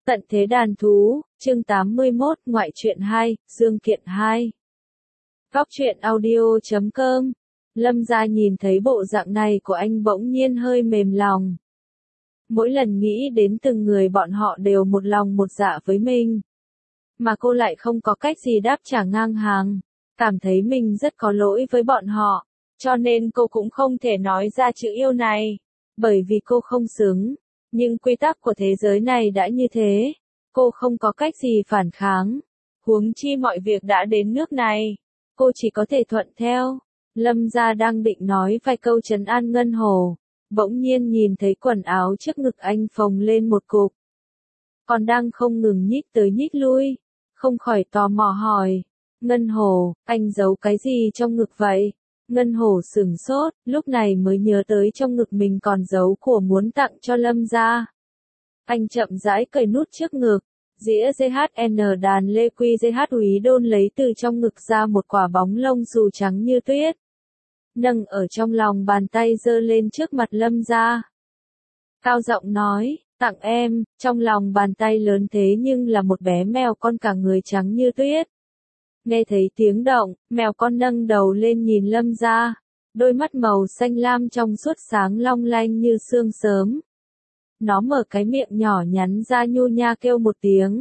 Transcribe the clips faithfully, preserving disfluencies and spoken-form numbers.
Tận thế đàn thú, chương tám mươi mốt, ngoại truyện hai, Dương Kiện hai. Góc truyện audio chấm com. Lâm Gia nhìn thấy bộ dạng này của anh bỗng nhiên hơi mềm lòng. Mỗi lần nghĩ đến từng người bọn họ đều một lòng một dạ với mình. Mà cô lại không có cách gì đáp trả ngang hàng. Cảm thấy mình rất có lỗi với bọn họ. Cho nên cô cũng không thể nói ra chữ yêu này. Bởi vì cô không xứng. Nhưng quy tắc của thế giới này đã như thế. Cô không có cách gì phản kháng. Huống chi mọi việc đã đến nước này. Cô chỉ có thể thuận theo. Lâm Gia đang định nói vài câu trấn an Ngân Hồ. Bỗng nhiên nhìn thấy quần áo trước ngực anh phồng lên một cục. Còn đang không ngừng nhích tới nhích lui. Không khỏi tò mò hỏi. Ngân Hồ, anh giấu cái gì trong ngực vậy? Ngân Hồ sửng sốt, lúc này mới nhớ tới trong ngực mình còn giấu của muốn tặng cho Lâm Gia. Anh chậm rãi cởi nút trước ngực, dĩa giê hát en đàn lê quy giê hát úy đôn lấy từ trong ngực ra một quả bóng lông xù trắng như tuyết. Nâng ở trong lòng bàn tay giơ lên trước mặt Lâm Gia. Cao giọng nói, tặng em, trong lòng bàn tay lớn thế nhưng là một bé mèo con cả người trắng như tuyết. Nghe thấy tiếng động, mèo con nâng đầu lên nhìn Lâm Gia, đôi mắt màu xanh lam trong suốt sáng long lanh như sương sớm. Nó mở cái miệng nhỏ nhắn ra nhu nha kêu một tiếng.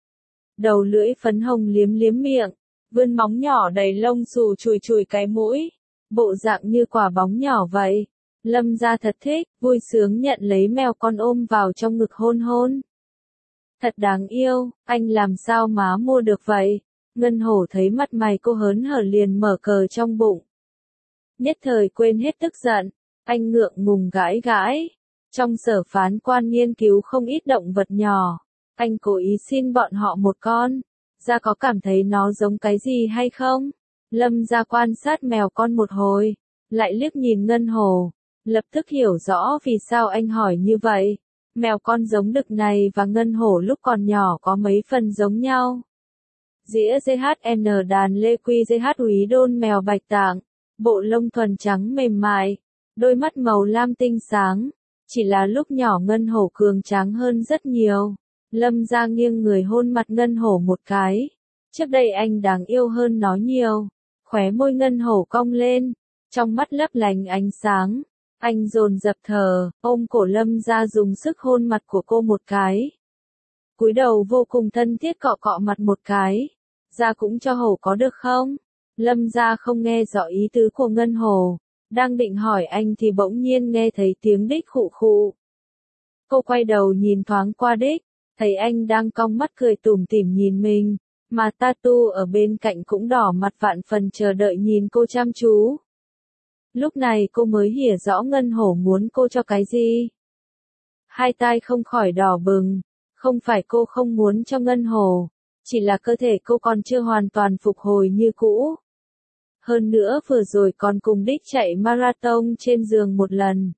Đầu lưỡi phấn hồng liếm liếm miệng, vươn móng nhỏ đầy lông xù chùi chùi cái mũi, bộ dạng như quả bóng nhỏ vậy. Lâm Gia thật thích, vui sướng nhận lấy mèo con ôm vào trong ngực hôn hôn. Thật đáng yêu, anh làm sao má mua được vậy? Ngân Hổ thấy mặt mày cô hớn hở liền mở cờ trong bụng. Nhất thời quên hết tức giận, anh ngượng ngùng gãi gãi. Trong sở phán quan nghiên cứu không ít động vật nhỏ, anh cố ý xin bọn họ một con. Gia có cảm thấy nó giống cái gì hay không? Lâm Gia quan sát mèo con một hồi, lại liếc nhìn Ngân Hổ, lập tức hiểu rõ vì sao anh hỏi như vậy. Mèo con giống đực này và Ngân Hổ lúc còn nhỏ có mấy phần giống nhau. Dĩa giê hát en đàn lê quy giê hát úy đôn mèo bạch tạng, bộ lông thuần trắng mềm mại, đôi mắt màu lam tinh sáng, chỉ là lúc nhỏ Ngân Hổ cường tráng hơn rất nhiều. Lâm Gia nghiêng người hôn mặt Ngân Hổ một cái, trước đây anh đáng yêu hơn nó nhiều, khóe môi Ngân Hổ cong lên, trong mắt lấp lánh ánh sáng, anh dồn dập thở, ôm cổ Lâm Gia dùng sức hôn mặt của cô một cái. Cúi đầu vô cùng thân thiết cọ cọ mặt một cái. Gia cũng cho Hổ có được không? Lâm Gia không nghe rõ ý tứ của Ngân Hổ, đang định hỏi anh thì bỗng nhiên nghe thấy tiếng đích khụ khụ. Cô quay đầu nhìn thoáng qua đích, thấy anh đang cong mắt cười tủm tỉm nhìn mình, mà Tatu ở bên cạnh cũng đỏ mặt vạn phần chờ đợi nhìn cô chăm chú. Lúc này cô mới hiểu rõ Ngân Hổ muốn cô cho cái gì. Hai tai không khỏi đỏ bừng, không phải cô không muốn cho Ngân Hổ. Chỉ là cơ thể cô còn chưa hoàn toàn phục hồi như cũ. Hơn nữa vừa rồi còn cùng đích chạy marathon trên giường một lần.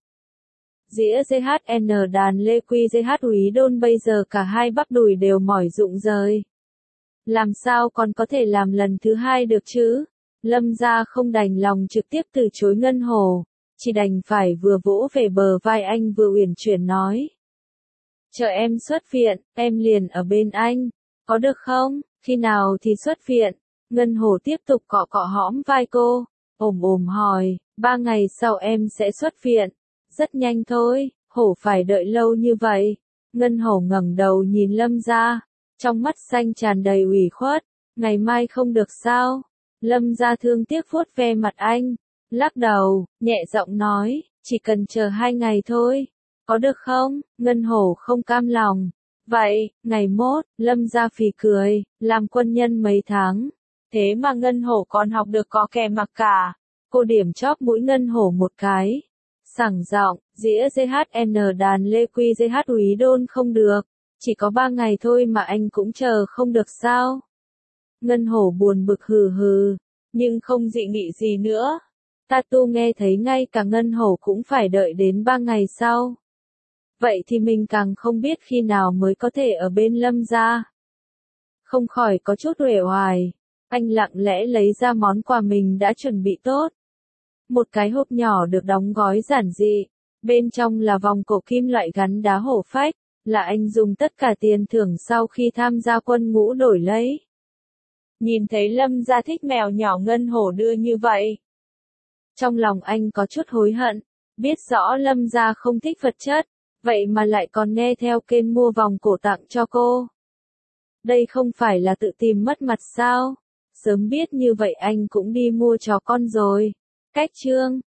Dĩa giê hát en đàn lê quy giê hát úy đôn bây giờ cả hai bắp đùi đều mỏi rụng rời. Làm sao còn có thể làm lần thứ hai được chứ? Lâm Gia không đành lòng trực tiếp từ chối Ngân Hổ, chỉ đành phải vừa vỗ về bờ vai anh vừa uyển chuyển nói. Chờ em xuất viện, em liền ở bên anh. Có được không? Khi nào thì xuất viện? Ngân Hổ tiếp tục cọ cọ hõm vai cô, ồm ồm hỏi, ba ngày sau em sẽ xuất viện. Rất nhanh thôi, Hổ phải đợi lâu như vậy. Ngân Hổ ngẩng đầu nhìn Lâm Gia, trong mắt xanh tràn đầy ủy khuất, ngày mai không được sao? Lâm Gia thương tiếc vuốt ve mặt anh, lắc đầu, nhẹ giọng nói, chỉ cần chờ hai ngày thôi. Có được không? Ngân Hổ không cam lòng. Vậy, ngày mốt, Lâm Gia phì cười, làm quân nhân mấy tháng. Thế mà Ngân Hổ còn học được có kè mặc cả. Cô điểm chóp mũi Ngân Hổ một cái. Sảng giọng, dĩa giê hát en đàn lê quy giê hát úy đôn không được. Chỉ có ba ngày thôi mà anh cũng chờ không được sao? Ngân Hổ buồn bực hừ hừ, nhưng không dị nghị gì nữa. Tatu nghe thấy ngay cả Ngân Hổ cũng phải đợi đến ba ngày sau. Vậy thì mình càng không biết khi nào mới có thể ở bên Lâm Gia. Không khỏi có chút uể oải, anh lặng lẽ lấy ra món quà mình đã chuẩn bị tốt. Một cái hộp nhỏ được đóng gói giản dị, bên trong là vòng cổ kim loại gắn đá hổ phách, là anh dùng tất cả tiền thưởng sau khi tham gia quân ngũ đổi lấy. Nhìn thấy Lâm gia thích mèo nhỏ ngân hổ đưa như vậy. Trong lòng anh có chút hối hận, biết rõ Lâm gia không thích vật chất, vậy mà lại còn nghe theo kênh mua vòng cổ tặng cho cô. Đây không phải là tự tìm mất mặt sao? Sớm biết như vậy anh cũng đi mua cho con rồi. Cách chương